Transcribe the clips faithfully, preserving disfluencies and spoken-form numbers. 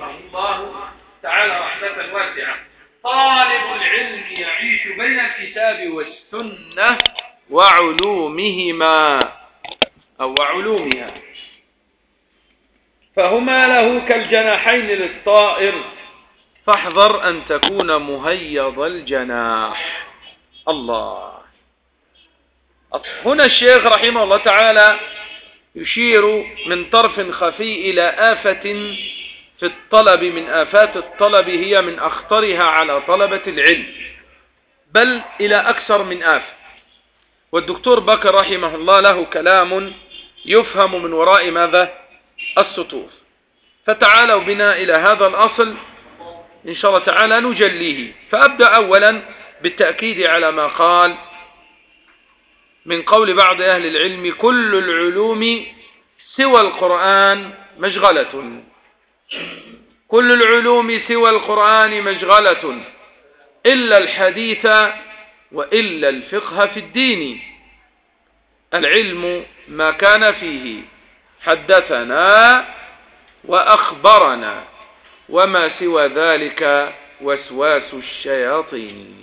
رحمه الله تعالى رحمة واسعة: طالب العلم يعيش بين الكتاب والسنة وعلومهما أو وعلومها، فهما له كالجناحين للطائر، فاحذر أن تكون مهيض الجناح. الله. هنا الشيخ رحمه الله تعالى يشير من طرف خفي إلى آفة في الطلب من آفات الطلب هي من أخطرها على طلبة العلم، بل إلى أكثر من آفة. والدكتور بكر رحمه الله له كلام يفهم من وراء ماذا؟ السطور. فتعالوا بنا إلى هذا الأصل إن شاء الله تعالى نجليه. فأبدأ أولا بالتأكيد على ما قال من قول بعض أهل العلم: كل العلوم سوى القرآن مشغلة. كل العلوم سوى القرآن مشغلة إلا الحديث وإلا الفقه في الدين. العلم ما كان فيه حدثنا وأخبرنا، وما سوى ذلك وسواس الشياطين.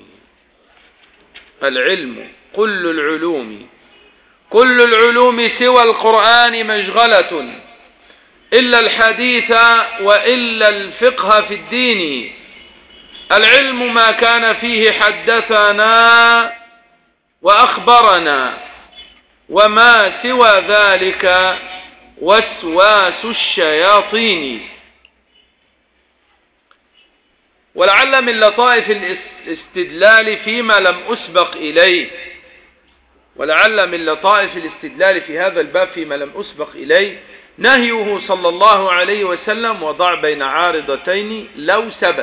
العلم كل العلوم كل العلوم سوى القرآن مشغلة إلا الحديث وإلا الفقه في الدين. العلم ما كان فيه حدثنا وأخبرنا، وما سوى ذلك وسواس الشياطين. ولعل من لطائف الاستدلال فيما لم أسبق إليه ولعل من لطائف الاستدلال في هذا الباب فيما لم أسبق إليه نهيه صلى الله عليه وسلم: وضع بين عارضتين لو ثبت.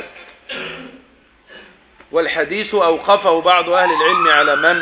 والحديث أوقفه بعض أهل العلم على من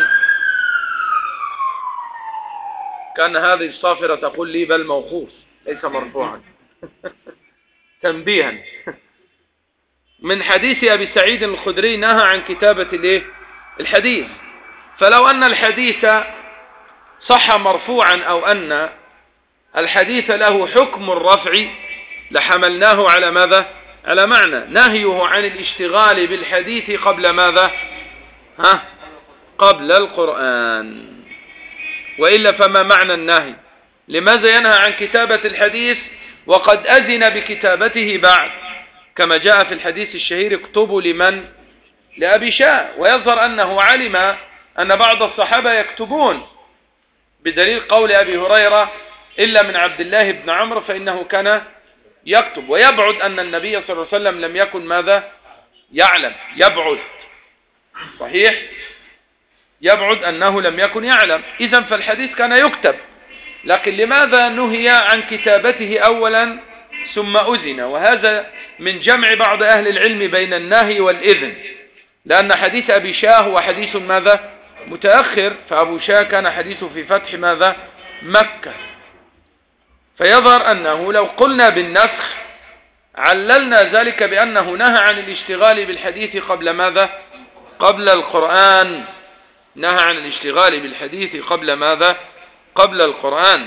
كان هذه الصافرة تقول لي بل موقوف ليس مرفوعا تنبيها من حديث أبي سعيد الخدري نهى عن كتابة الحديث. فلو أن الحديث صح مرفوعا أو أن الحديث له حكم الرفع لحملناه على ماذا؟ على معنى نهيه عن الاشتغال بالحديث قبل ماذا؟ ها؟ قبل القرآن. وإلا فما معنى النهي؟ لماذا ينهى عن كتابة الحديث وقد أذن بكتابته بعد؟ كما جاء في الحديث الشهير: اكتبوا لمن؟ لأبي شاء. ويظهر أنه علم أن بعض الصحابة يكتبون، بدليل قول أبي هريرة: إلا من عبد الله بن عمرو فإنه كان يكتب. ويبعد أن النبي صلى الله عليه وسلم لم يكن ماذا؟ يعلم. يبعد صحيح، يبعد أنه لم يكن يعلم. إذن فالحديث كان يكتب، لكن لماذا نهي عن كتابته أولا ثم أذن؟ وهذا من جمع بعض أهل العلم بين النهي والإذن، لأن حديث أبي شاه هو حديث ماذا؟ متأخر. فأبو شاه كان حديثه في فتح ماذا؟ مكة. فيظهر أنه لو قلنا بالنسخ عللنا ذلك بأنه نهى عن الاشتغال بالحديث قبل ماذا؟ قبل القرآن. نهى عن الاشتغال بالحديث قبل ماذا؟ قبل القرآن.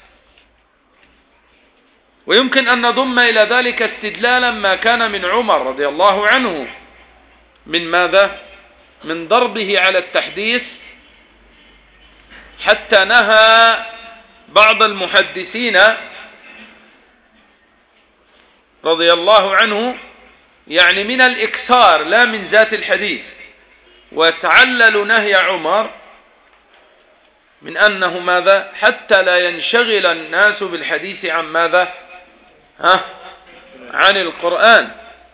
ويمكن أن نضم إلى ذلك استدلالا ما كان من عمر رضي الله عنه من ماذا؟ من ضربه على التحديث، حتى نهى بعض المحدثين رضي الله عنه يعني من الإكثار لا من ذات الحديث. وتعللوا نهي عمر من أنه ماذا؟ حتى لا ينشغل الناس بالحديث عن ماذا؟ ها؟ عن القرآن.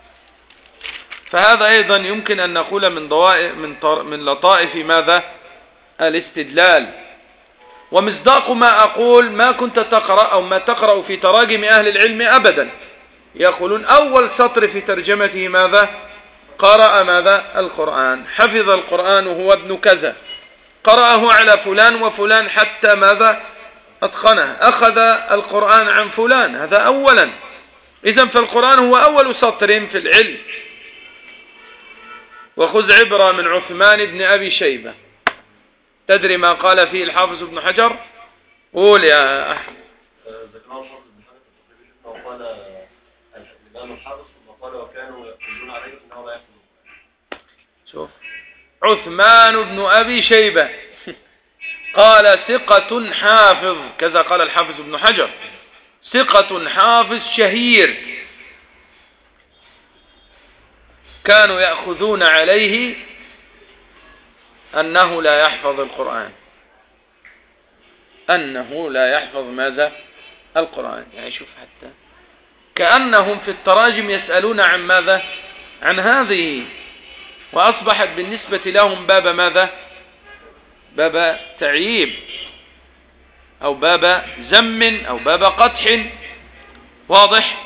فهذا أيضا يمكن أن نقول من ضوائف من من لطائف ماذا؟ الاستدلال. ومصداق ما أقول: ما كنت تقرأ أو ما تقرأ في تراجم أهل العلم أبدا يقولون أول سطر في ترجمته ماذا؟ قرأ ماذا؟ القرآن، حفظ القرآن وهو ابن كذا، قرأه على فلان وفلان حتى ماذا؟ أتقنه، أخذ القرآن عن فلان. هذا أولا. إذن فالقرآن هو أول سطر في العلم. وخذ عبرة من عثمان بن أبي شيبة. تدري ما قال فيه الحافظ ابن حجر؟ قول يا أحمد. ذكرنا الحافظ ابن حجر قال لأن الحافظ ثم قال وكانوا يقولون عليه إنه لا يحفظ. شوف عثمان بن أبي شيبة قال ثقة حافظ، كذا قال الحافظ ابن حجر، ثقة حافظ شهير كانوا يأخذون عليه أنه لا يحفظ القرآن، أنه لا يحفظ ماذا؟ القرآن. يعني شوف حتى كأنهم في التراجم يسألون عن ماذا؟ عن هذه، وأصبحت بالنسبة لهم باب ماذا؟ باب تعييب أو باب ذم أو باب قدح. واضح؟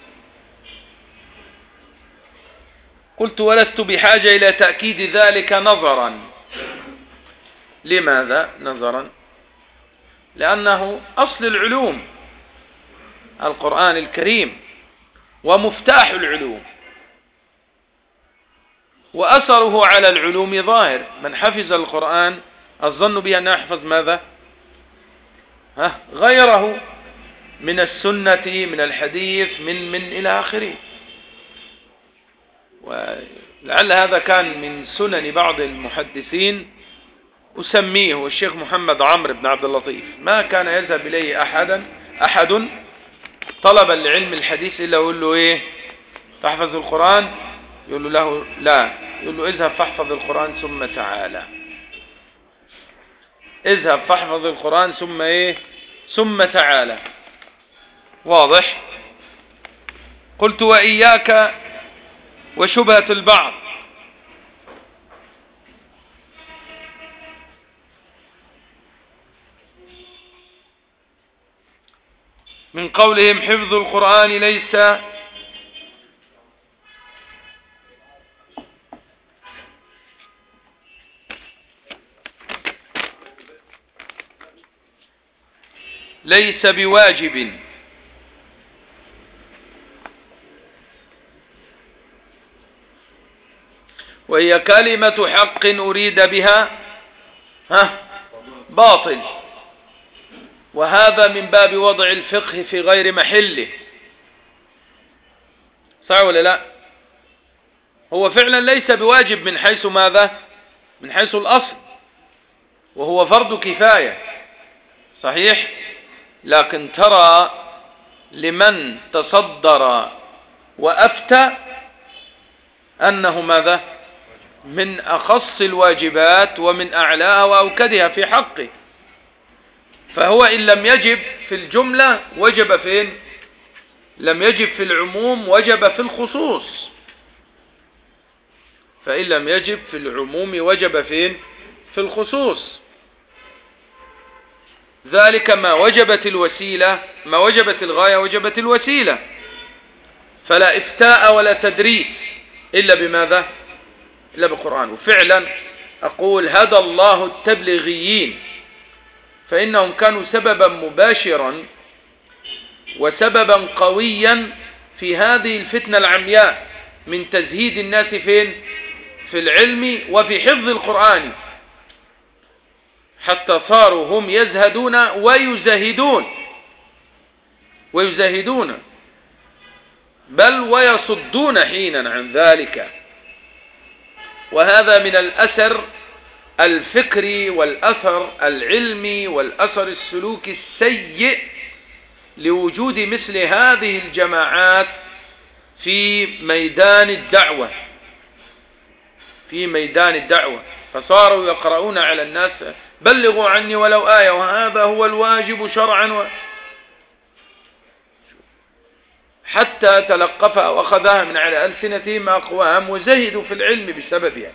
قلت ولست بحاجة إلى تأكيد ذلك نظرا. لماذا نظرا؟ لأنه أصل العلوم القرآن الكريم ومفتاح العلوم، وأثره على العلوم ظاهر. من حفظ القرآن الظن به أن يحفظ ماذا؟ ها غيره من السنة من الحديث من من إلى آخره. ولعل هذا كان من سنن بعض المحدثين أسميه الشيخ محمد عمرو بن عبد اللطيف، ما كان يذهب إليه أحدا أحد طلبا لعلم الحديث إلا يقول له إيه؟ تحفظ القرآن؟ يقول له له لا، يقول له اذهب فاحفظ القرآن ثم تعالى، اذهب فاحفظ القرآن ثم إيه؟ ثم تعالى. واضح؟ قلت وإياك وشبهة البعض. من قولهم حفظ القرآن ليس ليس بواجب، وهي كلمة حق أريد بها ها باطل، وهذا من باب وضع الفقه في غير محله. صح ولا لا؟ هو فعلا ليس بواجب من حيث ماذا؟ من حيث الأصل، وهو فرض كفاية صحيح، لكن ترى لمن تصدر وأفتى أنه ماذا؟ من أخص الواجبات ومن أعلاها وأوكدها في حقه. فهو إن لم يجب في الجملة وجب فين؟ لم يجب في العموم وجب في الخصوص. فإن لم يجب في العموم وجب فين؟ في الخصوص. ذلك ما وجبت الوسيلة، ما وجبت الغاية وجبت الوسيلة. فلا إفتاء ولا تدريس إلا بماذا؟ إلا بالقرآن. وفعلا أقول هدى الله التبليغيين، فإنهم كانوا سببا مباشرا وسببا قويا في هذه الفتنة العمياء من تزهيد الناس فين؟ في العلم وفي حفظ القرآن، حتى صاروا هم يزهدون ويزهدون ويزهدون بل ويصدون حينا عن ذلك. وهذا من الأثر الفكري والأثر العلمي والأثر السلوكي السيء لوجود مثل هذه الجماعات في ميدان الدعوة في ميدان الدعوة فصاروا يقرؤون على الناس بلغوا عني ولو آية، وهذا هو الواجب شرعا و... حتى تلقفها وأخذها من على ألسنتهم أقوام وزهدوا في العلم بسببها.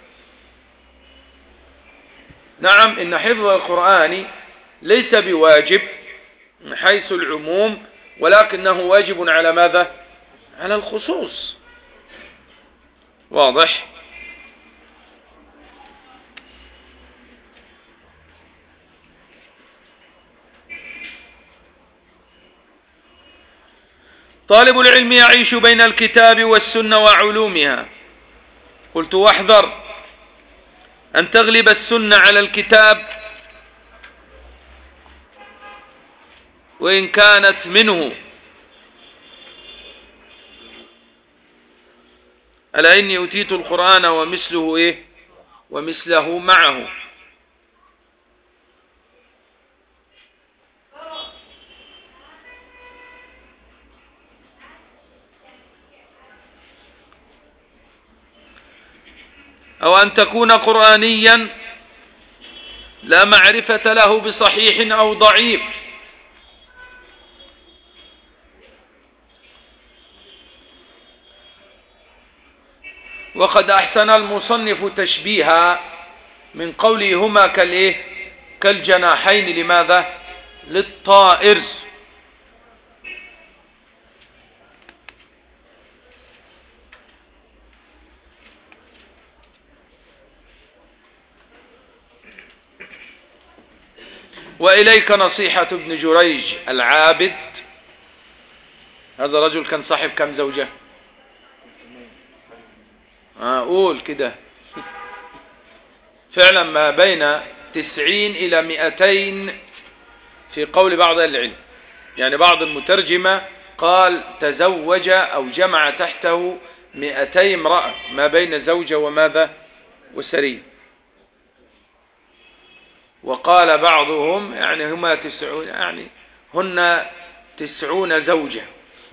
نعم إن حفظ القرآن ليس بواجب من حيث العموم، ولكنه واجب على ماذا؟ على الخصوص. واضح؟ طالب العلم يعيش بين الكتاب والسنة وعلومها. قلت واحذر أن تغلب السنة على الكتاب وإن كانت منه ألا إني أوتيت القرآن ومثله إيه ومثله معه. أو أن تكون قرآنيا لا معرفة له بصحيح أو ضعيف، وقد أحسن المصنف تشبيها من قوله هما كالإيه كالجناحين. لماذا؟ للطائر. وإليك نصيحة ابن جريج العابد. هذا رجل كان صاحب كم زوجة؟ أقول كده فعلا ما بين تسعين إلى مئتين في قول بعض العلم. يعني بعض المترجمة قال تزوج أو جمع تحته مئتي امرأة، ما بين زوجة وماذا وسري. وقال بعضهم يعني هما تسعون يعني هن تسعون زوجة.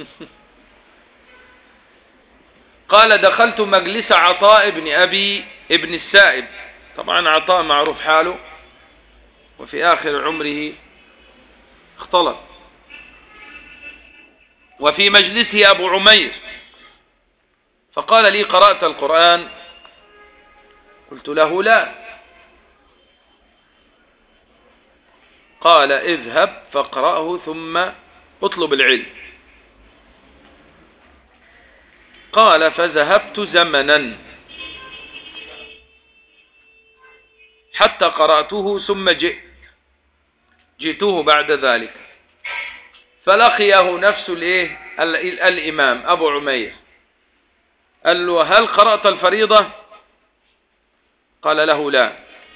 قال دخلت مجلس عطاء بن أبي ابن السائب. طبعا عطاء معروف حاله وفي آخر عمره اختلط. وفي مجلسه أبو عمير فقال لي قرأت القرآن؟ قلت له لا. قال اذهب فاقرأه ثم اطلب العلم. قال فذهبت زمنا حتى قرأته ثم جئت جئته بعد ذلك فلقيه نفس الايه الإمام أبو عمير. قال له هل قرأت الفريضة؟ قال له لا.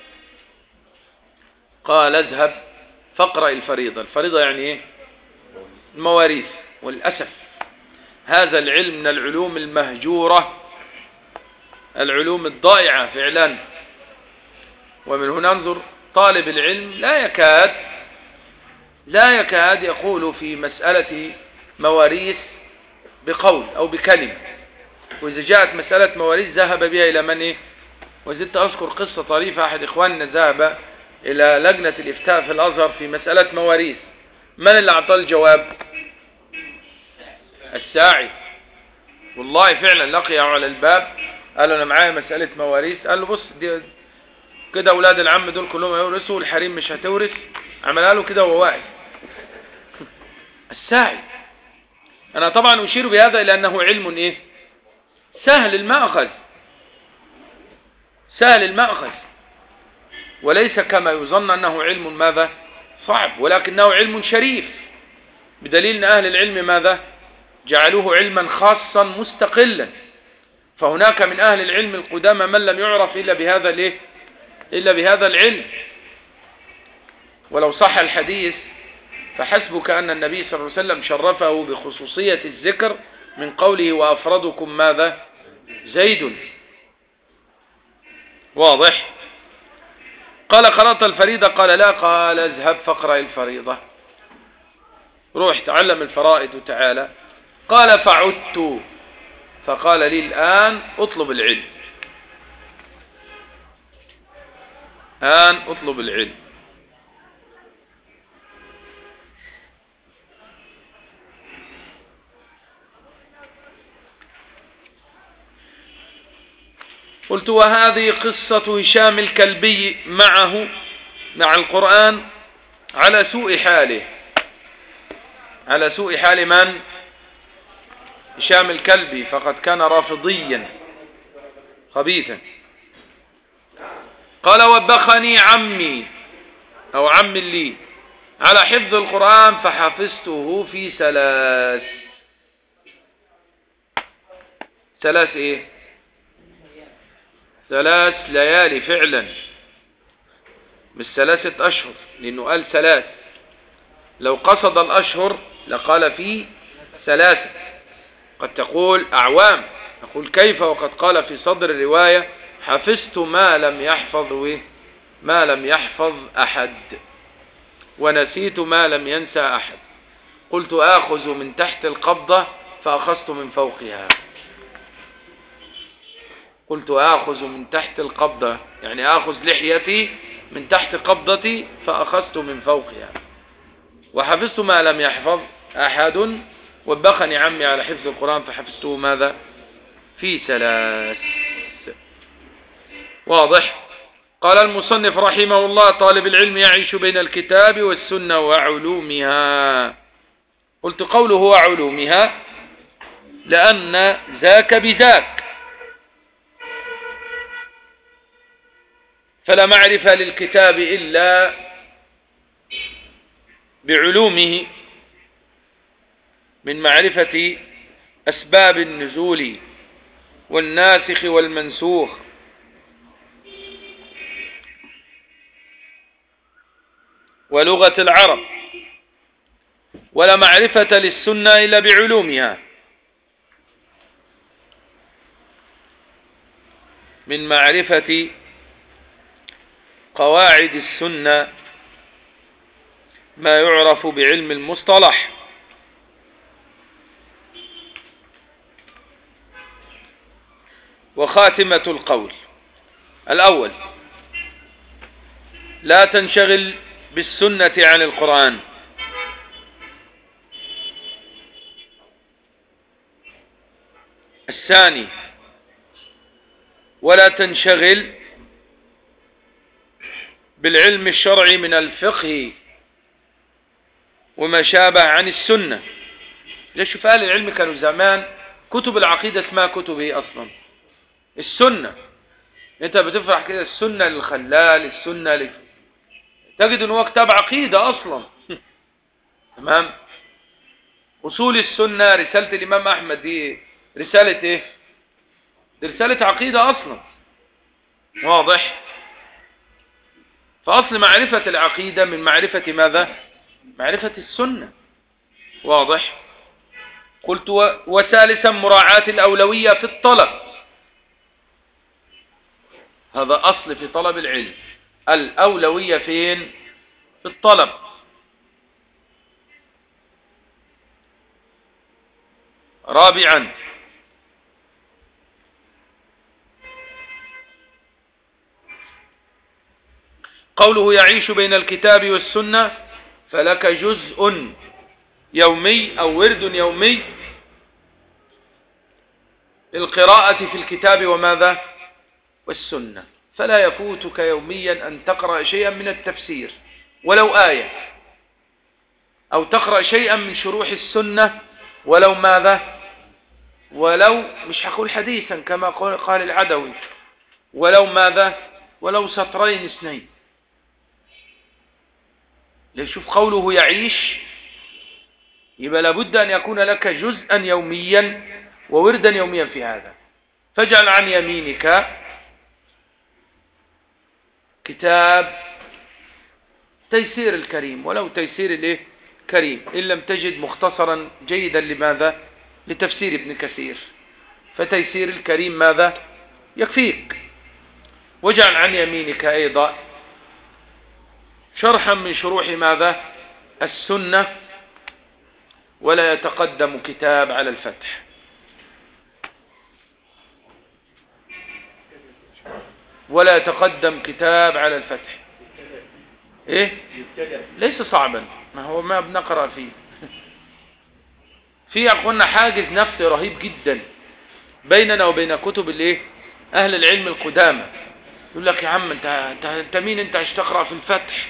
قال اذهب فاقرأ الفريضة. الفريضة يعني ايه؟ المواريث. والأسف هذا العلم من العلوم المهجورة، العلوم الضائعة فعلا. ومن هنا ننظر طالب العلم لا يكاد لا يكاد يقول في مسألة مواريث بقول أو بكلمة، وإذا جاءت مسألة مواريث ذهب بها إلى من إيه؟ وزدت أذكر قصة طريفة. أحد إخواننا ذهب إلى لجنة الإفتاء في الأزهر في مسألة مواريث. من اللي أعطى الجواب؟ الساعي. والله فعلا لقيه على الباب قال له أنا معايا مسألة مواريث. قال له بص دي كده أولاد العم دول كلهم يورثوا والحريم مش هتورث. عملها له كده وهو واقف. الساعي. أنا طبعا أشير بهذا إلى أنه علم إيه؟ سهل المأخذ سهل المأخذ وليس كما يظن أنه علم ماذا صعب، ولكنه علم شريف، بدليل أن أهل العلم ماذا جعلوه علما خاصا مستقلا. فهناك من أهل العلم القدامى من لم يعرف إلا بهذا الإيه؟ إلا بهذا العلم. ولو صح الحديث فحسبك أن النبي صلى الله عليه وسلم شرفه بخصوصية الذكر من قوله وأفردكم ماذا زيد. واضح؟ قال قرأت الفريضة؟ قال لا. قال اذهب فاقرأ الفريضة، روح تعلم الفرائض وتعالى. قال فعدت فقال لي الآن اطلب العلم، الآن اطلب العلم. قلت وهذه قصة هشام الكلبي معه مع القرآن على سوء حاله. على سوء حال من؟ هشام الكلبي، فقد كان رافضيا خبيثا. قال وبخني عمي أو عم لي على حفظ القرآن فحفظته في ثلاث ثلاث ايه ثلاث ليالي فعلا، مش ثلاثة أشهر، لأنه قال ثلاث. لو قصد الأشهر لقال فيه ثلاثة. قد تقول أعوام أقول كيف وقد قال في صدر الرواية حفظت ما لم يحفظ ما لم يحفظ أحد ونسيت ما لم ينسى أحد. قلت آخذ من تحت القبضة فأخذت من فوقها. قلت آخذ من تحت القبضة يعني آخذ لحيتي من تحت قبضتي فأخذت من فوقها. وحفظت ما لم يحفظ أحد وبخني عمي على حفظ القرآن فحفظته ماذا في ثلاث. واضح؟ قال المصنف رحمه الله طالب العلم يعيش بين الكتاب والسنة وعلومها. قلت قوله وعلومها لأن ذاك بذاك، فلا معرفة للكتاب إلا بعلومه من معرفة أسباب النزول والناسخ والمنسوخ، ولغة العرب، ولا معرفة للسنة إلا بعلومها من معرفة قواعد السنة ما يعرف بعلم المصطلح. وخاتمة القول الأول لا تنشغل بالسنة عن القرآن. الثاني ولا تنشغل بالعلم الشرعي من الفقه وما شابه عن السنة. ليش شوف أهل العلم كانوا زمان كتب العقيدة اسمها كتب ايه أصلا؟ السنة. انت بتفرح كده السنة للخلال، السنة لل... تجد ان هو كتاب عقيدة اصلا. تمام. اصول السنة رسالة الامام احمد دي رسالة ايه؟ دي رسالة عقيدة اصلا. واضح؟ فاصل معرفة العقيدة من معرفة ماذا؟ معرفة السنة. واضح؟ قلت و... وثالثا مراعاة الاولوية في الطلب. هذا اصل في طلب العلم. الاولوية فين؟ في الطلب. رابعا قوله يعيش بين الكتاب والسنة فلك جزء يومي أو ورد يومي للقراءة في الكتاب وماذا والسنة، فلا يفوتك يوميا أن تقرأ شيئا من التفسير ولو آية، أو تقرأ شيئا من شروح السنة ولو ماذا ولو مش هقول حديثا كما قال العدوي، ولو ماذا ولو سطرين اثنين. لشوف قوله يعيش يبقى لابد أن يكون لك جزءا يوميا ووردا يوميا في هذا. فاجعل عن يمينك كتاب تيسير الكريم ولو تيسير الايه كريم، إن لم تجد مختصرا جيدا لماذا لتفسير ابن كثير فتيسير الكريم ماذا يكفيك. واجعل عن يمينك أيضا شرحا من شروح ماذا السنة، ولا يتقدم كتاب على الفتح. ولا يتقدم كتاب على الفتح. ايه ليس صعبا، ما هو ما بنقرأ فيه. في اخوانا حاجز نفسي رهيب جدا بيننا وبين كتب الايه اهل العلم القدامى. يقول لك يا عم انت انت, انت مين انت عشان تقرأ في الفتح؟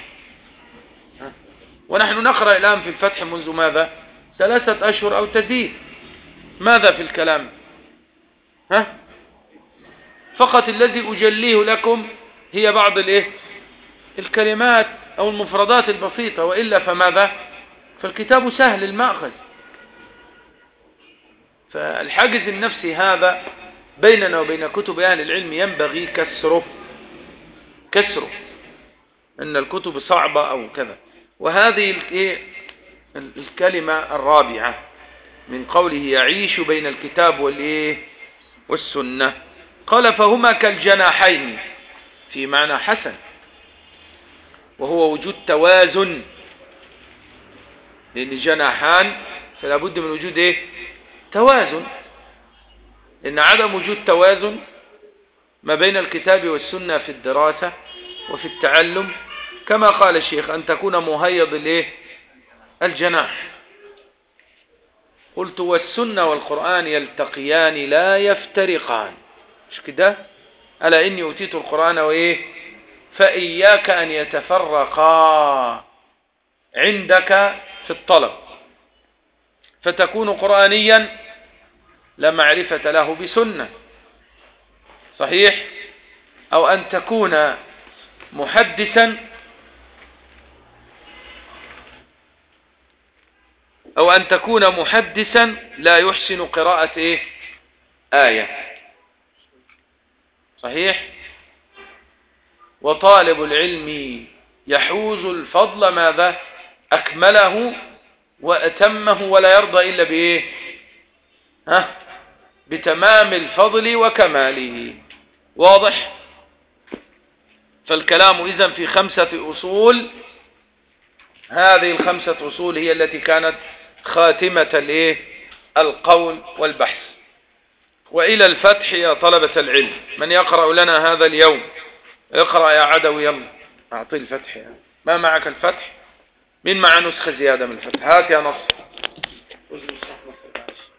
ونحن نقرأ الآن في الفتح منذ ماذا ثلاثة أشهر أو تزيد. ماذا في الكلام؟ ها؟ فقط الذي أجليه لكم هي بعض الايه الكلمات أو المفردات البسيطة، وإلا فماذا فالكتاب سهل المأخذ. فالحاجز النفسي هذا بيننا وبين كتب أهل العلم ينبغي كسره كسره إن الكتب صعبة أو كذا. وهذه الكلمة الرابعة من قوله يعيش بين الكتاب والإيه والسنة. قال فهما كالجناحين في معنى حسن، وهو وجود توازن، لأن جناحان فلا بد من وجود إيه؟ توازن، لأن عدم وجود توازن ما بين الكتاب والسنة في الدراسة وفي التعلم كما قال الشيخ أن تكون مهيض الإيه؟ الجناح. قلت والسنة والقرآن يلتقيان لا يفترقان، مش كده؟ ألا إني أوتيت القرآن وإيه؟ فإياك أن يتفرقا عندك في الطلب، فتكون قرآنيا لا معرفة له بسنة، صحيح؟ أو أن تكون محدثا أو أن تكون محدثا لا يحسن قراءة إيه؟ آية، صحيح؟ وطالب العلم يحوز الفضل ماذا؟ أكمله وأتمه، ولا يرضى إلا بإيه؟ ها؟ بتمام الفضل وكماله. واضح؟ فالكلام إذن في خمسة أصول، هذه الخمسة أصول هي التي كانت خاتمة الإيه؟ القول والبحث. وإلى الفتح يا طلبة العلم، من يقرأ لنا هذا اليوم؟ اقرأ يا عدوي، يلا أعطي الفتح. ما معك الفتح؟ من مع نسخة زيادة من الفتح؟ هات يا نصر.